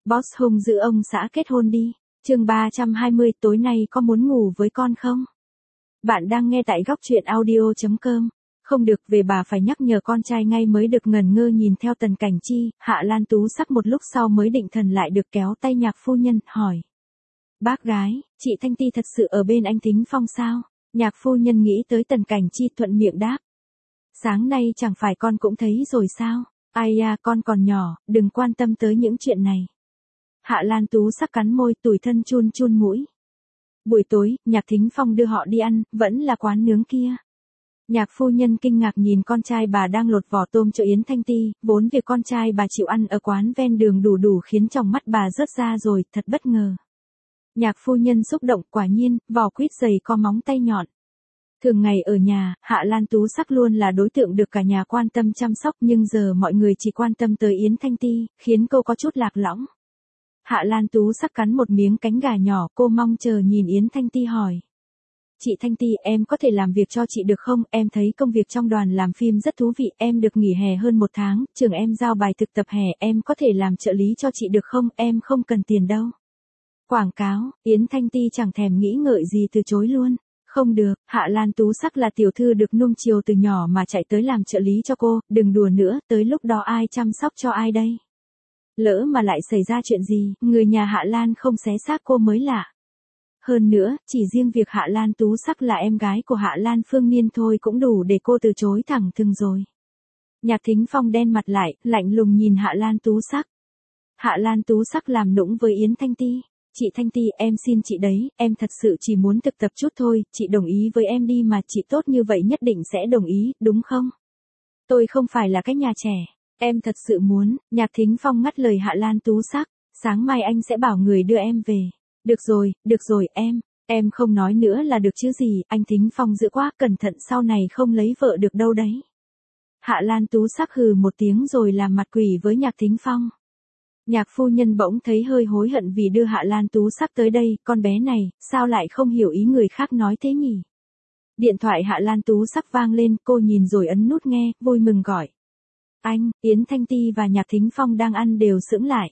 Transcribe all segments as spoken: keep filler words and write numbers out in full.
Boss hung dữ ông xã kết hôn đi. Chương ba trăm hai mươi, tối nay có muốn ngủ với con không? Bạn đang nghe tại góc truyện audio chấm com. Không được, về bà phải nhắc nhở con trai ngay mới được ngẩn ngơ nhìn theo Tần Cảnh Chi. Hạ Lan Tú Sắc một lúc sau mới định thần lại được kéo tay Nhạc phu nhân, hỏi. Bác gái, chị Thanh Ti thật sự ở bên anh Thính Phong sao? Nhạc phu nhân nghĩ tới Tần Cảnh Chi thuận miệng đáp. Sáng nay chẳng phải con cũng thấy rồi sao? Ai da, con còn nhỏ, đừng quan tâm tới những chuyện này. Hạ Lan Tú Sắc cắn môi, tủi thân chun chun mũi. Buổi tối, Nhạc Thính Phong đưa họ đi ăn, vẫn là quán nướng kia. Nhạc phu nhân kinh ngạc nhìn con trai bà đang lột vỏ tôm cho Yến Thanh Ti, vốn việc con trai bà chịu ăn ở quán ven đường đủ đủ khiến trong mắt bà rớt ra rồi, thật bất ngờ. Nhạc phu nhân xúc động, quả nhiên, vỏ quýt dày có móng tay nhọn. Thường ngày ở nhà, Hạ Lan Tú Sắc luôn là đối tượng được cả nhà quan tâm chăm sóc, nhưng giờ mọi người chỉ quan tâm tới Yến Thanh Ti, khiến cô có chút lạc lõng. Hạ Lan Tú Sắc cắn một miếng cánh gà nhỏ, cô mong chờ nhìn Yến Thanh Ti hỏi. Chị Thanh Ti, em có thể làm việc cho chị được không? Em thấy công việc trong đoàn làm phim rất thú vị, em được nghỉ hè hơn một tháng, trường em giao bài thực tập hè, em có thể làm trợ lý cho chị được không? Em không cần tiền đâu. Quảng cáo, Yến Thanh Ti chẳng thèm nghĩ ngợi gì từ chối luôn. Không được, Hạ Lan Tú Sắc là tiểu thư được nuông chiều từ nhỏ mà chạy tới làm trợ lý cho cô, đừng đùa nữa, tới lúc đó ai chăm sóc cho ai đây? Lỡ mà lại xảy ra chuyện gì, người nhà Hạ Lan không xé xác cô mới lạ. Hơn nữa, chỉ riêng việc Hạ Lan Tú Sắc là em gái của Hạ Lan Phương Niên thôi cũng đủ để cô từ chối thẳng thừng rồi. Nhạc Thính Phong đen mặt lại, lạnh lùng nhìn Hạ Lan Tú Sắc. Hạ Lan Tú Sắc làm nũng với Yến Thanh Ti. Chị Thanh Ti, em xin chị đấy, em thật sự chỉ muốn thực tập chút thôi, chị đồng ý với em đi mà, chị tốt như vậy nhất định sẽ đồng ý, đúng không? Tôi không phải là cái nhà trẻ, em thật sự muốn. Nhạc Thính Phong ngắt lời Hạ Lan Tú Sắc, sáng mai anh sẽ bảo người đưa em về. Được rồi, được rồi em, em không nói nữa là được chứ gì, anh Thính Phong dữ quá, cẩn thận sau này không lấy vợ được đâu đấy. Hạ Lan Tú Sắc hừ một tiếng rồi làm mặt quỷ với Nhạc Thính Phong. Nhạc phu nhân bỗng thấy hơi hối hận vì đưa Hạ Lan Tú Sắc tới đây, con bé này, sao lại không hiểu ý người khác nói thế nhỉ? Điện thoại Hạ Lan Tú Sắc vang lên, cô nhìn rồi ấn nút nghe, vui mừng gọi. Anh, Yến Thanh Ti và Nhạc Thính Phong đang ăn đều sững lại.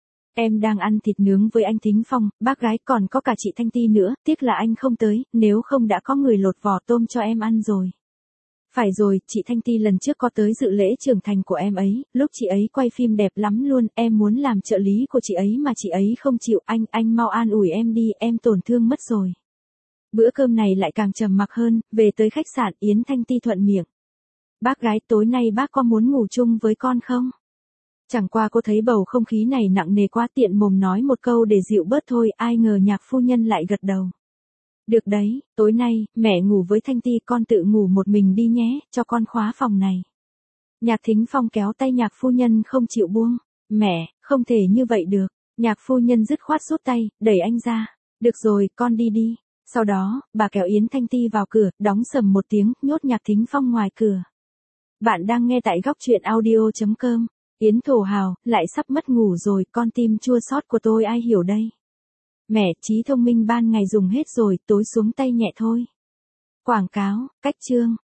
Em đang ăn thịt nướng với anh Thính Phong, bác gái, còn có cả chị Thanh Ti nữa, tiếc là anh không tới, nếu không đã có người lột vỏ tôm cho em ăn rồi. Phải rồi, chị Thanh Ti lần trước có tới dự lễ trưởng thành của em ấy, lúc chị ấy quay phim đẹp lắm luôn, em muốn làm trợ lý của chị ấy mà chị ấy không chịu, anh, anh mau an ủi em đi, em tổn thương mất rồi. Bữa cơm này lại càng trầm mặc hơn, về tới khách sạn, Yến Thanh Ti thuận miệng. Bác gái, tối nay bác có muốn ngủ chung với con không? Chẳng qua cô thấy bầu không khí này nặng nề quá, tiện mồm nói một câu để dịu bớt thôi, ai ngờ Nhạc phu nhân lại gật đầu. Được đấy, tối nay, mẹ ngủ với Thanh Ti, con tự ngủ một mình đi nhé, cho con khóa phòng này. Nhạc Thính Phong kéo tay Nhạc phu nhân không chịu buông. Mẹ, không thể như vậy được. Nhạc phu nhân dứt khoát rút tay, đẩy anh ra. Được rồi, con đi đi. Sau đó, bà kéo Yến Thanh Ti vào cửa, đóng sầm một tiếng, nhốt Nhạc Thính Phong ngoài cửa. Bạn đang nghe tại góc truyện audio chấm com. Yến thổ hào, lại sắp mất ngủ rồi, con tim chua xót của tôi ai hiểu đây. Mẹ, trí thông minh ban ngày dùng hết rồi, tối xuống tay nhẹ thôi. Quảng cáo, cách chương.